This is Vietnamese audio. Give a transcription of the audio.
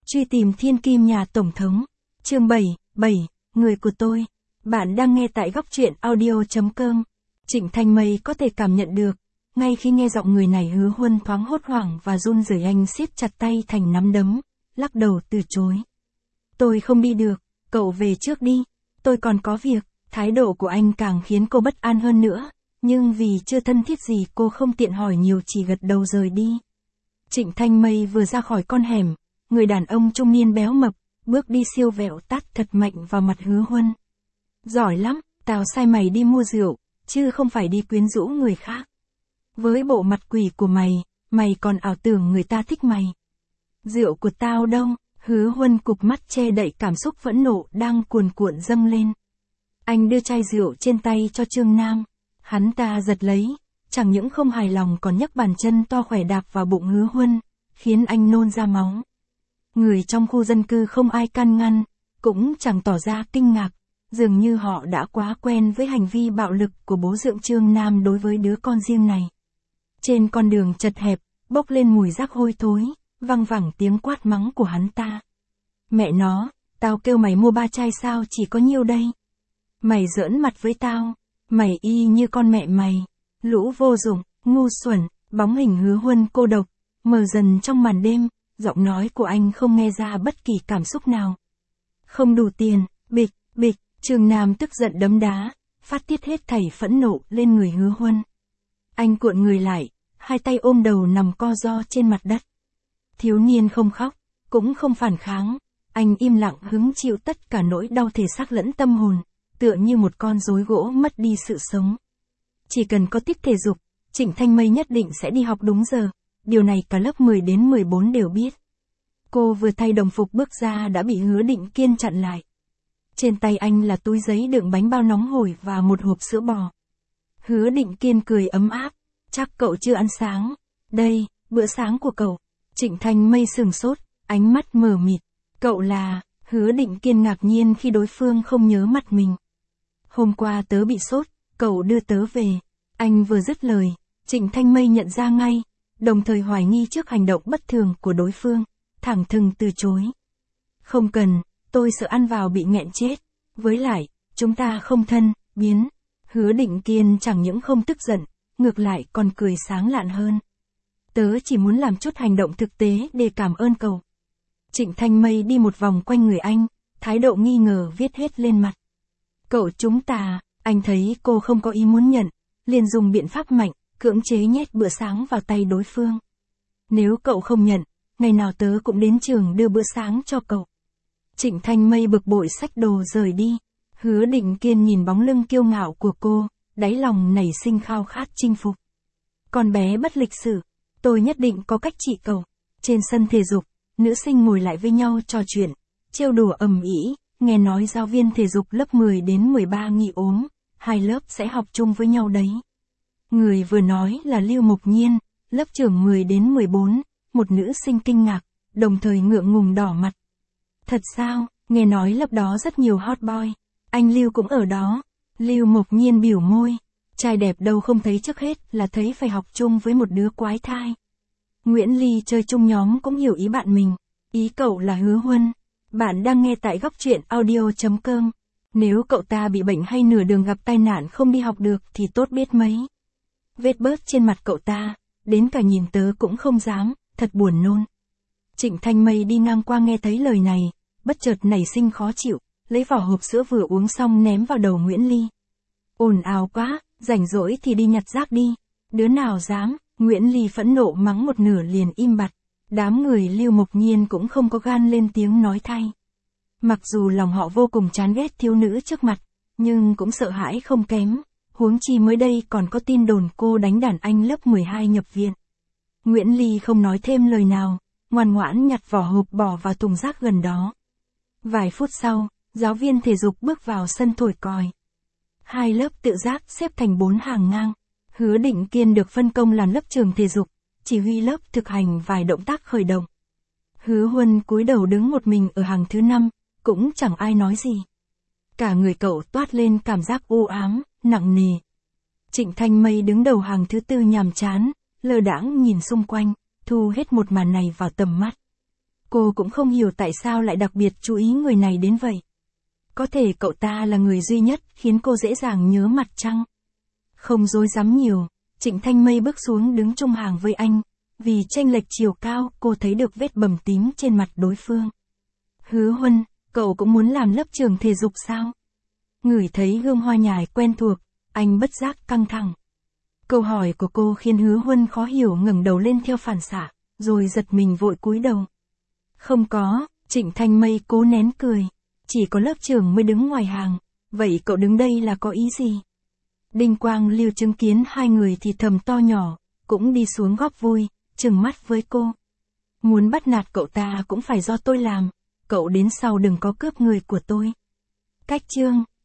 Truy tìm thiên kim nhà Tổng thống. Chương 7, người của tôi. Bạn đang nghe tại góc truyện audio.com. Trịnh Thanh Mây có thể cảm nhận được, ngay khi nghe giọng người này Hứa Huân thoáng hốt hoảng và run rẩy. Anh siết chặt tay thành nắm đấm, lắc đầu từ chối. Tôi không đi được, cậu về trước đi, tôi còn có việc. Thái độ của anh càng khiến cô bất an hơn nữa, nhưng vì chưa thân thiết gì cô không tiện hỏi nhiều, chỉ gật đầu rời đi. Trịnh Thanh Mây vừa ra khỏi con hẻm, người đàn ông trung niên béo mập, bước đi siêu vẹo tát thật mạnh vào mặt Hứa Huân. Giỏi lắm, tao sai mày đi mua rượu, chứ không phải đi quyến rũ người khác. Với bộ mặt quỷ của mày, mày còn ảo tưởng người ta thích mày. Rượu của tao đâu? Hứa Huân cụp mắt che đậy cảm xúc phẫn nộ đang cuồn cuộn dâng lên. Anh đưa chai rượu trên tay cho Trương Nam. Hắn ta giật lấy, chẳng những không hài lòng còn nhấc bàn chân to khỏe đạp vào bụng Hứa Huân, khiến anh nôn ra máu. Người trong khu dân cư không ai can ngăn, cũng chẳng tỏ ra kinh ngạc, dường như họ đã quá quen với hành vi bạo lực của bố dượng Trương Nam đối với đứa con riêng này. Trên con đường chật hẹp, bốc lên mùi rác hôi thối, văng vẳng tiếng quát mắng của hắn ta. Mẹ nó, tao kêu mày mua 3 chai sao chỉ có nhiêu đây? Mày giỡn mặt với tao, mày y như con mẹ mày, lũ vô dụng, ngu xuẩn. Bóng hình Hứa Huân cô độc, mờ dần trong màn đêm, giọng nói của anh không nghe ra bất kỳ cảm xúc nào. Không đủ tiền, bịch, bịch, Trương Nam tức giận đấm đá, phát tiết hết thảy phẫn nộ lên người Hứa Huân. Anh cuộn người lại, hai tay ôm đầu nằm co ro trên mặt đất. Thiếu niên không khóc, cũng không phản kháng, anh im lặng hứng chịu tất cả nỗi đau thể xác lẫn tâm hồn, tựa như một con rối gỗ mất đi sự sống. Chỉ cần có tiết thể dục, Trịnh Thanh Mây nhất định sẽ đi học đúng giờ, điều này cả lớp 10 đến 14 đều biết. Cô vừa thay đồng phục bước ra đã bị Hứa Định Kiên chặn lại. Trên tay anh là túi giấy đựng bánh bao nóng hổi và một hộp sữa bò. Hứa Định Kiên cười ấm áp, chắc cậu chưa ăn sáng. Đây, bữa sáng của cậu. Trịnh Thanh Mây sừng sốt, ánh mắt mờ mịt. Cậu là... Hứa Định Kiên ngạc nhiên khi đối phương không nhớ mặt mình. Hôm qua tớ bị sốt, cậu đưa tớ về. Anh vừa dứt lời, Trịnh Thanh Mây nhận ra ngay, đồng thời hoài nghi trước hành động bất thường của đối phương, thẳng thừng từ chối. Không cần, tôi sợ ăn vào bị nghẹn chết. Với lại, chúng ta không thân, biến. Hứa Định Kiên chẳng những không tức giận, ngược lại còn cười sáng lạn hơn. Tớ chỉ muốn làm chút hành động thực tế để cảm ơn cậu. Trịnh Thanh Mây đi một vòng quanh người anh, thái độ nghi ngờ viết hết lên mặt. Cậu chúng ta, anh thấy cô không có ý muốn nhận, liền dùng biện pháp mạnh, cưỡng chế nhét bữa sáng vào tay đối phương. Nếu cậu không nhận, ngày nào tớ cũng đến trường đưa bữa sáng cho cậu. Trịnh Thanh Mây bực bội xách đồ rời đi. Hứa Định Kiên nhìn bóng lưng kiêu ngạo của cô, đáy lòng nảy sinh khao khát chinh phục. Con bé bất lịch sự, tôi nhất định có cách trị cậu. Trên sân thể dục, nữ sinh ngồi lại với nhau trò chuyện, trêu đùa ầm ĩ, nghe nói giáo viên thể dục lớp 10 đến 13 nghỉ ốm, hai lớp sẽ học chung với nhau đấy. Người vừa nói là Lưu Mộc Nhiên, lớp trưởng 10 đến 14, một nữ sinh kinh ngạc, đồng thời ngượng ngùng đỏ mặt. Thật sao, nghe nói lớp đó rất nhiều hot boy, anh Lưu cũng ở đó. Lưu Mộc Nhiên biểu môi, trai đẹp đâu không thấy, trước hết là thấy phải học chung với một đứa quái thai. Nguyễn Ly chơi chung nhóm cũng hiểu ý bạn mình, ý cậu là Hứa Huân. Bạn đang nghe tại góc truyện audio.com. Nếu cậu ta bị bệnh hay nửa đường gặp tai nạn không đi học được thì tốt biết mấy. Vết bớt trên mặt cậu ta, đến cả nhìn tớ cũng không dám, thật buồn nôn. Trịnh Thanh Mây đi ngang qua nghe thấy lời này, bất chợt nảy sinh khó chịu, lấy vỏ hộp sữa vừa uống xong ném vào đầu Nguyễn Ly. Ồn ào quá, rảnh rỗi thì đi nhặt rác đi. Đứa nào dám? Nguyễn Ly phẫn nộ mắng một nửa liền im bặt. Đám người Lưu Mộc Nhiên cũng không có gan lên tiếng nói thay. Mặc dù lòng họ vô cùng chán ghét thiếu nữ trước mặt, nhưng cũng sợ hãi không kém. Huống chi mới đây còn có tin đồn cô đánh đàn anh lớp 12 nhập viện. Nguyễn Ly không nói thêm lời nào, ngoan ngoãn nhặt vỏ hộp bỏ vào thùng rác gần đó. Vài phút sau, giáo viên thể dục bước vào sân thổi còi. Hai lớp tự giác xếp thành 4 hàng ngang. Hứa Định Kiên được phân công làm lớp trưởng thể dục, chỉ huy lớp thực hành vài động tác khởi động. Hứa Huân cúi đầu đứng một mình ở hàng thứ 5, cũng chẳng ai nói gì. Cả người cậu toát lên cảm giác u ám, nặng nề. Trịnh Thanh Mây đứng đầu hàng thứ 4 nhàm chán, lơ đãng nhìn xung quanh, thu hết một màn này vào tầm mắt. Cô cũng không hiểu tại sao lại đặc biệt chú ý người này đến vậy. Có thể cậu ta là người duy nhất khiến cô dễ dàng nhớ mặt chăng? Không dối dám nhiều, Trịnh Thanh Mây bước xuống đứng chung hàng với anh. Vì chênh lệch chiều cao, cô thấy được vết bầm tím trên mặt đối phương. Hứa Huân, cậu cũng muốn làm lớp trưởng thể dục sao? Ngửi thấy hương hoa nhài quen thuộc, anh bất giác căng thẳng. Câu hỏi của cô khiến Hứa Huân khó hiểu ngẩng đầu lên theo phản xạ, rồi giật mình vội cúi đầu. Không có, Trịnh Thanh Mây cố nén cười. Chỉ có lớp trưởng mới đứng ngoài hàng, vậy cậu đứng đây là có ý gì? Đinh Quang Lưu chứng kiến hai người thì thầm to nhỏ, cũng đi xuống góp vui, trừng mắt với cô. Muốn bắt nạt cậu ta cũng phải do tôi làm, cậu đến sau đừng có cướp người của tôi. Cách chương